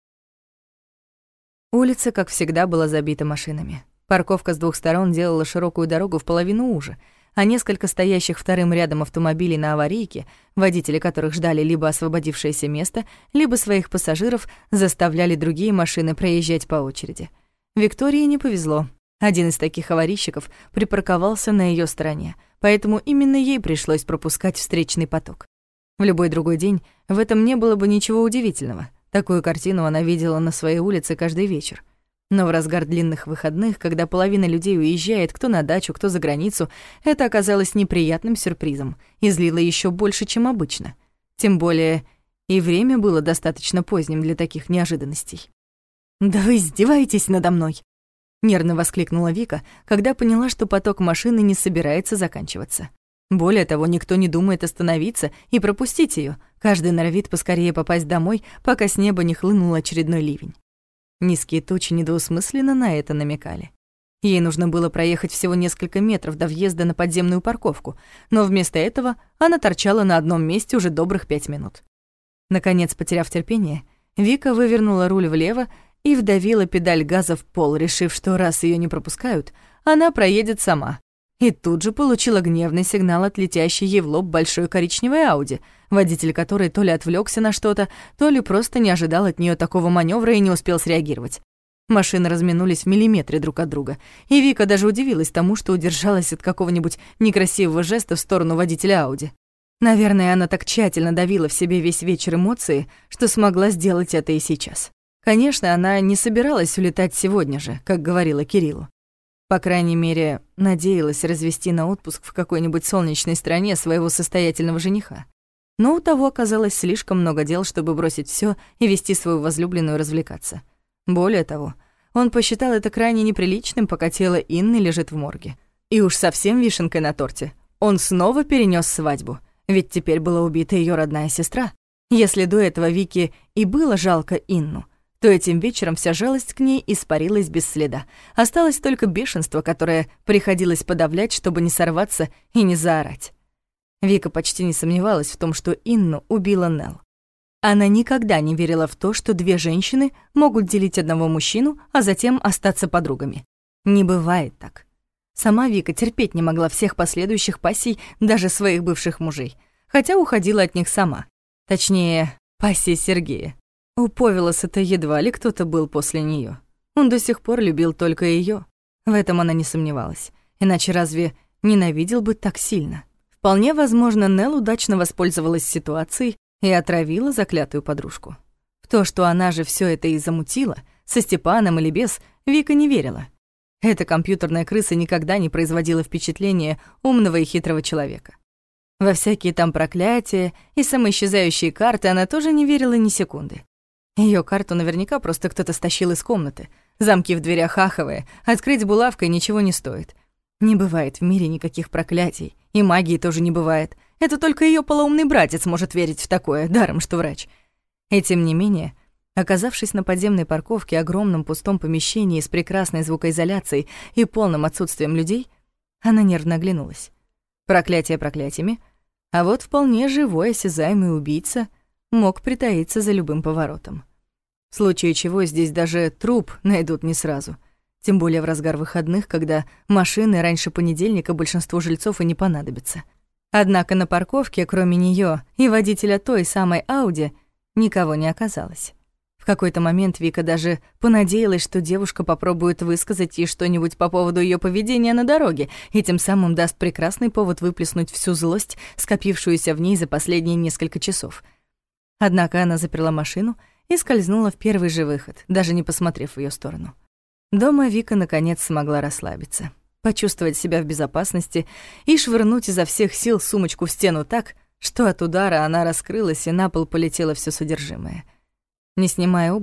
Улица, как всегда, была забита машинами. Парковка с двух сторон делала широкую дорогу в половину уже, а несколько стоящих вторым рядом автомобилей на аварийке, водители которых ждали либо освободившееся место, либо своих пассажиров, заставляли другие машины проезжать по очереди. Виктории не повезло. Один из таких аварийщиков припарковался на её стороне, поэтому именно ей пришлось пропускать встречный поток. В любой другой день в этом не было бы ничего удивительного. Такую картину она видела на своей улице каждый вечер. Но в разгар длинных выходных, когда половина людей уезжает кто на дачу, кто за границу, это оказалось неприятным сюрпризом и злило ещё больше, чем обычно. Тем более и время было достаточно поздним для таких неожиданностей. «Да вы издеваетесь надо мной!» — нервно воскликнула Вика, когда поняла, что поток машины не собирается заканчиваться. Более того, никто не думает остановиться и пропустить её. Каждый норовит поскорее попасть домой, пока с неба не хлынул очередной ливень. Низкие тучи недвусмысленно на это намекали. Ей нужно было проехать всего несколько метров до въезда на подземную парковку, но вместо этого она торчала на одном месте уже добрых 5 минут. Наконец, потеряв терпение, Вика вывернула руль влево и вдавила педаль газа в пол, решив, что раз её не пропускают, она проедет сама. И тут же получила гневный сигнал от летящей ей в лоб большой коричневой Ауди, водитель которой то ли отвлёкся на что-то, то ли просто не ожидал от неё такого манёвра и не успел среагировать. Машины разминулись в миллиметре друг от друга, и Вика даже удивилась тому, что удержалась от какого-нибудь некрасивого жеста в сторону водителя Ауди. Наверное, она так тщательно давила в себе весь вечер эмоции, что смогла сделать это и сейчас. Конечно, она не собиралась улетать сегодня же, как говорила Кириллу. По крайней мере, надеялась развести на отпуск в какой-нибудь солнечной стране своего состоятельного жениха. Но у того оказалось слишком много дел, чтобы бросить всё и вести свою возлюбленную развлекаться. Более того, он посчитал это крайне неприличным, пока тело Инны лежит в морге. И уж совсем вишенкой на торте. Он снова перенёс свадьбу, ведь теперь была убита её родная сестра. Если до этого Вике и было жалко Инну, то этим вечером вся жалость к ней испарилась без следа. Осталось только бешенство, которое приходилось подавлять, чтобы не сорваться и не заорать. Вика почти не сомневалась в том, что Инну убила Нелл. Она никогда не верила в то, что две женщины могут делить одного мужчину, а затем остаться подругами. Не бывает так. Сама Вика терпеть не могла всех последующих пассий, даже своих бывших мужей, хотя уходила от них сама. Точнее, пассии Сергея. У Повелоса-то едва ли кто-то был после неё. Он до сих пор любил только её. В этом она не сомневалась. Иначе разве ненавидел бы так сильно? Вполне возможно, Нелл удачно воспользовалась ситуацией и отравила заклятую подружку. В то, что она же всё это и замутила, со Степаном или без, Вика не верила. Эта компьютерная крыса никогда не производила впечатления умного и хитрого человека. Во всякие там проклятия и самоисчезающие карты она тоже не верила ни секунды. Её карту наверняка просто кто-то стащил из комнаты. Замки в дверях аховые, открыть булавкой ничего не стоит. Не бывает в мире никаких проклятий, и магии тоже не бывает. Это только её полоумный братец может верить в такое, даром что врач. И тем не менее, оказавшись на подземной парковке, огромном пустом помещении с прекрасной звукоизоляцией и полным отсутствием людей, она нервно оглянулась. Проклятие проклятиями, а вот вполне живой осязаемый убийца мог притаиться за любым поворотом. В случае чего здесь даже труп найдут не сразу, тем более в разгар выходных, когда машины раньше понедельника большинству жильцов и не понадобятся. Однако на парковке, кроме неё и водителя той самой Ауди, никого не оказалось. В какой-то момент Вика даже понадеялась, что девушка попробует высказать ей что-нибудь по поводу её поведения на дороге и тем самым даст прекрасный повод выплеснуть всю злость, скопившуюся в ней за последние несколько часов. Однако она заперла машину и скользнула в первый же выход, даже не посмотрев в её сторону. Дома Вика наконец смогла расслабиться, почувствовать себя в безопасности и швырнуть изо всех сил сумочку в стену так, что от удара она раскрылась и на пол полетело всё содержимое. Не снимая обувь,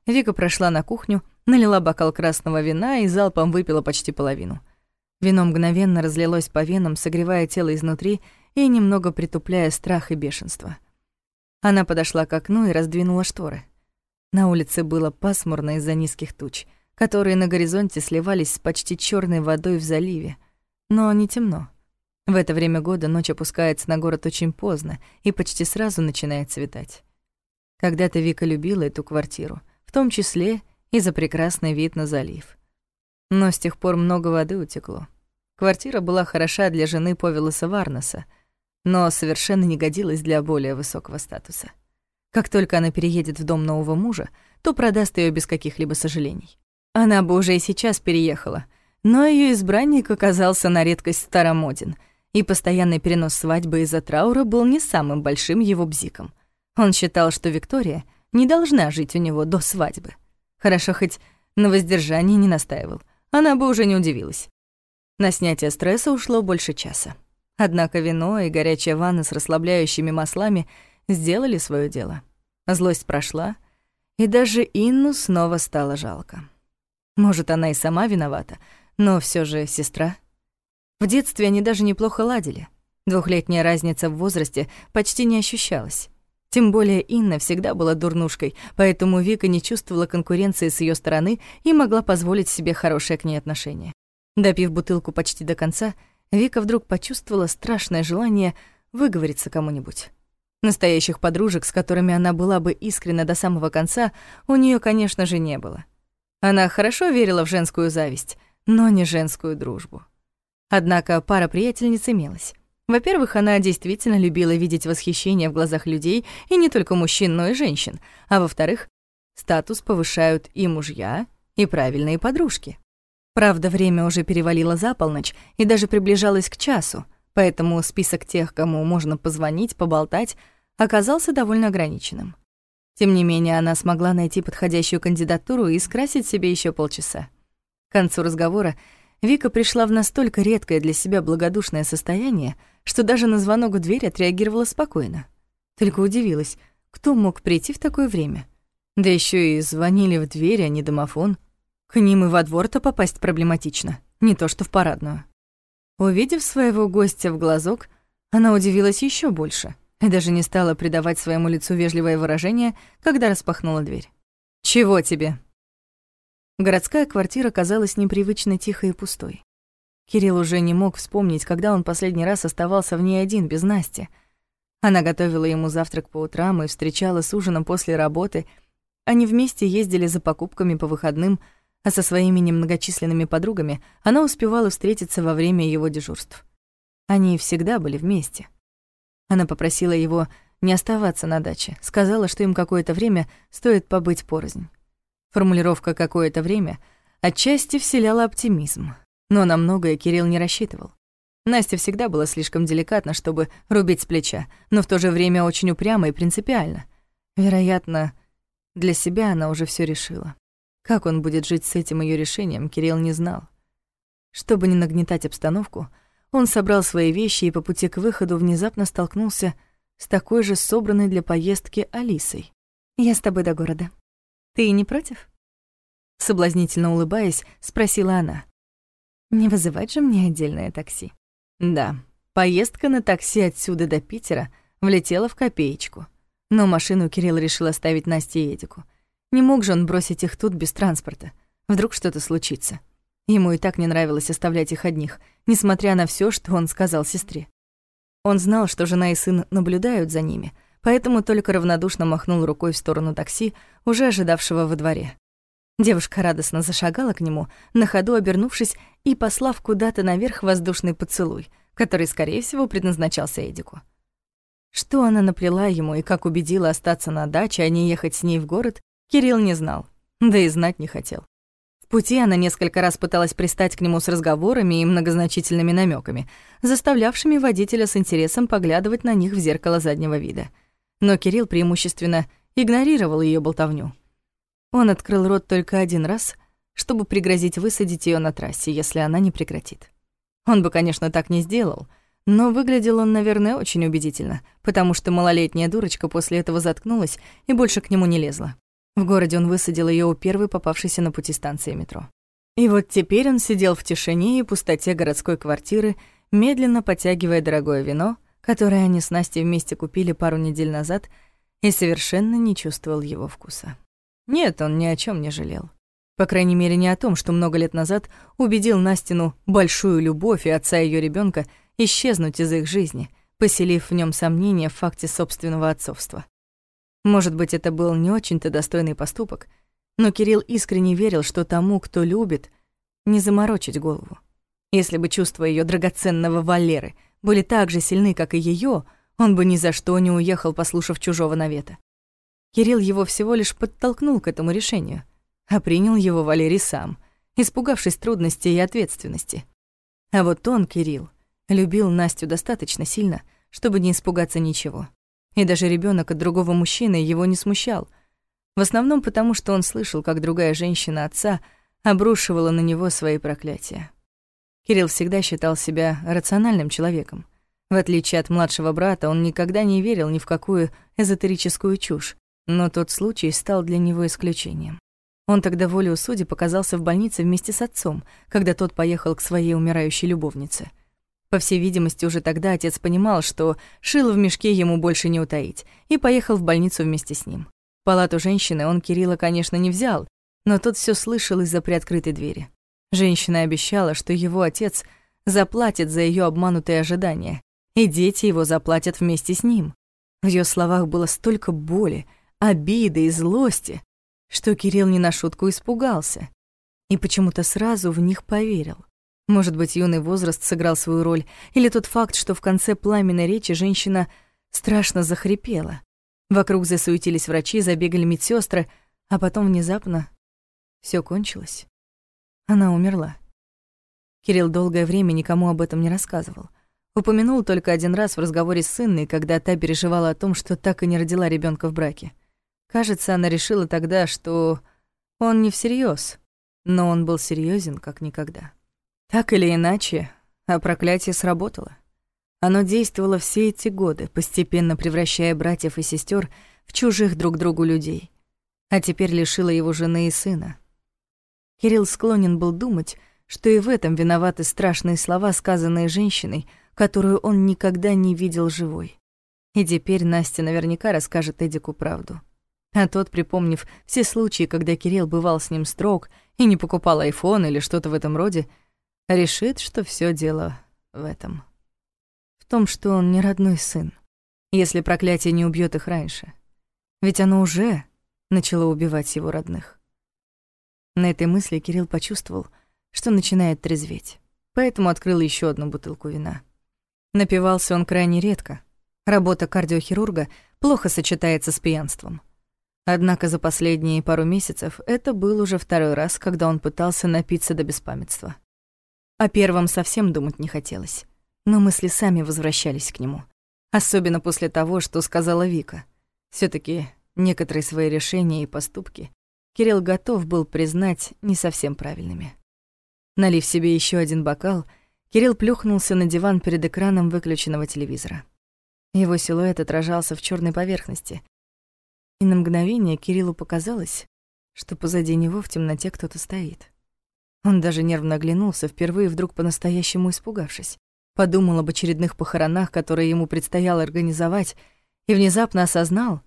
Вика прошла на кухню, налила бокал красного вина и залпом выпила почти половину. Вино мгновенно разлилось по венам, согревая тело изнутри и немного притупляя страх и бешенство. Она подошла к окну и раздвинула шторы. На улице было пасмурно из-за низких туч, которые на горизонте сливались с почти чёрной водой в заливе, но не темно. В это время года ночь опускается на город очень поздно и почти сразу начинает светать. Когда-то Вика любила эту квартиру, в том числе и за прекрасный вид на залив. Но с тех пор много воды утекло. Квартира была хороша для жены Повелоса Варнеса, но совершенно не годилась для более высокого статуса. Как только она переедет в дом нового мужа, то продаст её без каких-либо сожалений. Она бы уже и сейчас переехала, но её избранник оказался на редкость старомоден, и постоянный перенос свадьбы из-за траура был не самым большим его бзиком. Он считал, что Виктория не должна жить у него до свадьбы. Хорошо, хоть на воздержании не настаивал, она бы уже не удивилась. На снятие стресса ушло больше часа. Однако вино и горячая ванна с расслабляющими маслами сделали своё дело. Злость прошла, и даже Инну снова стало жалко. Может, она и сама виновата, но всё же сестра. В детстве они даже неплохо ладили. 2-летняя разница в возрасте почти не ощущалась. Тем более Инна всегда была дурнушкой, поэтому Вика не чувствовала конкуренции с её стороны и могла позволить себе хорошее к ней отношение. Допив бутылку почти до конца, Вика вдруг почувствовала страшное желание выговориться кому-нибудь. Настоящих подружек, с которыми она была бы искренна до самого конца, у неё, конечно же, не было. Она хорошо верила в женскую зависть, но не женскую дружбу. Однако пара приятельниц имелась. Во-первых, она действительно любила видеть восхищение в глазах людей, и не только мужчин, но и женщин. А во-вторых, статус повышают и мужья, и правильные подружки. Правда, время уже перевалило за полночь и даже приближалось к часу, поэтому список тех, кому можно позвонить, поболтать, оказался довольно ограниченным. Тем не менее, она смогла найти подходящую кандидатуру и скрасить себе ещё полчаса. К концу разговора Вика пришла в настолько редкое для себя благодушное состояние, что даже на звонок в дверь отреагировала спокойно. Только удивилась, кто мог прийти в такое время. Да ещё и звонили в дверь, а не домофон. К ним и во двор-то попасть проблематично, не то что в парадную. Увидев своего гостя в глазок, она удивилась ещё больше и даже не стала придавать своему лицу вежливое выражение, когда распахнула дверь. «Чего тебе?» Городская квартира казалась непривычно тихой и пустой. Кирилл уже не мог вспомнить, когда он последний раз оставался в ней один, без Насти. Она готовила ему завтрак по утрам и встречала с ужином после работы. Они вместе ездили за покупками по выходным, а со своими немногочисленными подругами она успевала встретиться во время его дежурств. Они всегда были вместе. Она попросила его не оставаться на даче, сказала, что им какое-то время стоит побыть порознь. Формулировка «какое-то время» отчасти вселяла оптимизм, но на многое Кирилл не рассчитывал. Настя всегда была слишком деликатна, чтобы рубить с плеча, но в то же время очень упряма и принципиальна. Вероятно, для себя она уже всё решила. Как он будет жить с этим её решением, Кирилл не знал. Чтобы не нагнетать обстановку, он собрал свои вещи и по пути к выходу внезапно столкнулся с такой же собранной для поездки Алисой. «Я с тобой до города. Ты не против?» Соблазнительно улыбаясь, спросила она. «Не вызывать же мне отдельное такси?» Да, поездка на такси отсюда до Питера влетела в копеечку. Но машину Кирилл решил оставить Насте и Эдику. Не мог же он бросить их тут без транспорта. Вдруг что-то случится. Ему и так не нравилось оставлять их одних, несмотря на всё, что он сказал сестре. Он знал, что жена и сын наблюдают за ними, поэтому только равнодушно махнул рукой в сторону такси, уже ожидавшего во дворе. Девушка радостно зашагала к нему, на ходу обернувшись и послав куда-то наверх воздушный поцелуй, который, скорее всего, предназначался Эдику. Что она наплела ему и как убедила остаться на даче, а не ехать с ней в город, Кирилл не знал, да и знать не хотел. В пути она несколько раз пыталась пристать к нему с разговорами и многозначительными намеками, заставлявшими водителя с интересом поглядывать на них в зеркало заднего вида. Но Кирилл преимущественно игнорировал ее болтовню. Он открыл рот только один раз, чтобы пригрозить высадить ее на трассе, если она не прекратит. Он бы, конечно, так не сделал, но выглядел он, наверное, очень убедительно, потому что малолетняя дурочка после этого заткнулась и больше к нему не лезла. В городе он высадил ее у первой попавшейся на пути станции метро. И вот теперь он сидел в тишине и пустоте городской квартиры, медленно потягивая дорогое вино, которое они с Настей вместе купили пару недель назад, и совершенно не чувствовал его вкуса. Нет, он ни о чем не жалел. По крайней мере, не о том, что много лет назад убедил Настину большую любовь и отца ее ребенка исчезнуть из их жизни, поселив в нем сомнения в факте собственного отцовства. Может быть, это был не очень-то достойный поступок, но Кирилл искренне верил, что тому, кто любит, не заморочить голову. Если бы чувства ее драгоценного Валеры были так же сильны, как и ее, он бы ни за что не уехал, послушав чужого навета. Кирилл его всего лишь подтолкнул к этому решению, а принял его Валерий сам, испугавшись трудностей и ответственности. А вот он, Кирилл, любил Настю достаточно сильно, чтобы не испугаться ничего. И даже ребенок от другого мужчины его не смущал. В основном потому, что он слышал, как другая женщина отца обрушивала на него свои проклятия. Кирилл всегда считал себя рациональным человеком. В отличие от младшего брата, он никогда не верил ни в какую эзотерическую чушь, но тот случай стал для него исключением. Он тогда волею судеб оказался в больнице вместе с отцом, когда тот поехал к своей умирающей любовнице. По всей видимости, уже тогда отец понимал, что шило в мешке ему больше не утаить, и поехал в больницу вместе с ним. В палату женщины он Кирилла, конечно, не взял, но тот все слышал из-за приоткрытой двери. Женщина обещала, что его отец заплатит за ее обманутые ожидания, и дети его заплатят вместе с ним. В ее словах было столько боли, обиды и злости, что Кирилл не на шутку испугался и почему-то сразу в них поверил. Может быть, юный возраст сыграл свою роль, или тот факт, что в конце пламенной речи женщина страшно захрипела. Вокруг засуетились врачи, забегали медсестры, а потом внезапно все кончилось. Она умерла. Кирилл долгое время никому об этом не рассказывал. Упомянул только один раз в разговоре с Инной, когда та переживала о том, что так и не родила ребенка в браке. Кажется, она решила тогда, что он не всерьез, но он был серьезен как никогда. Так или иначе, а проклятие сработало. Оно действовало все эти годы, постепенно превращая братьев и сестер в чужих друг другу людей, а теперь лишило его жены и сына. Кирилл склонен был думать, что и в этом виноваты страшные слова, сказанные женщиной, которую он никогда не видел живой. И теперь Настя наверняка расскажет Эдику правду. А тот, припомнив все случаи, когда Кирилл бывал с ним строг и не покупал айфон или что-то в этом роде, решит, что все дело в этом. В том, что он не родной сын, если проклятие не убьет их раньше. Ведь оно уже начало убивать его родных. На этой мысли Кирилл почувствовал, что начинает трезветь, поэтому открыл еще одну бутылку вина. Напивался он крайне редко. Работа кардиохирурга плохо сочетается с пьянством. Однако за последние пару месяцев это был уже второй раз, когда он пытался напиться до беспамятства. О первом совсем думать не хотелось, но мысли сами возвращались к нему. Особенно после того, что сказала Вика. Всё-таки некоторые свои решения и поступки Кирилл готов был признать не совсем правильными. Налив себе еще один бокал, Кирилл плюхнулся на диван перед экраном выключенного телевизора. Его силуэт отражался в черной поверхности, и на мгновение Кириллу показалось, что позади него в темноте кто-то стоит. Он даже нервно оглянулся, впервые вдруг по-настоящему испугавшись. Подумал об очередных похоронах, которые ему предстояло организовать, и внезапно осознал,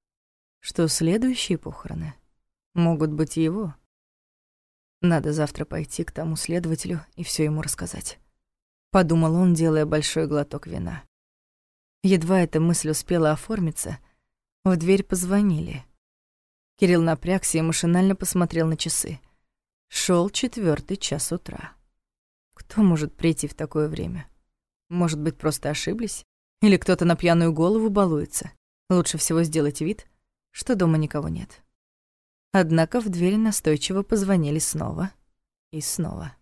что следующие похороны могут быть его. Надо завтра пойти к тому следователю и все ему рассказать. Подумал он, делая большой глоток вина. Едва эта мысль успела оформиться, в дверь позвонили. Кирилл напрягся и машинально посмотрел на часы. Шёл 4 час утра. Кто может прийти в такое время? Может быть, просто ошиблись? Или кто-то на пьяную голову балуется? Лучше всего сделать вид, что дома никого нет. Однако в дверь настойчиво позвонили снова и снова.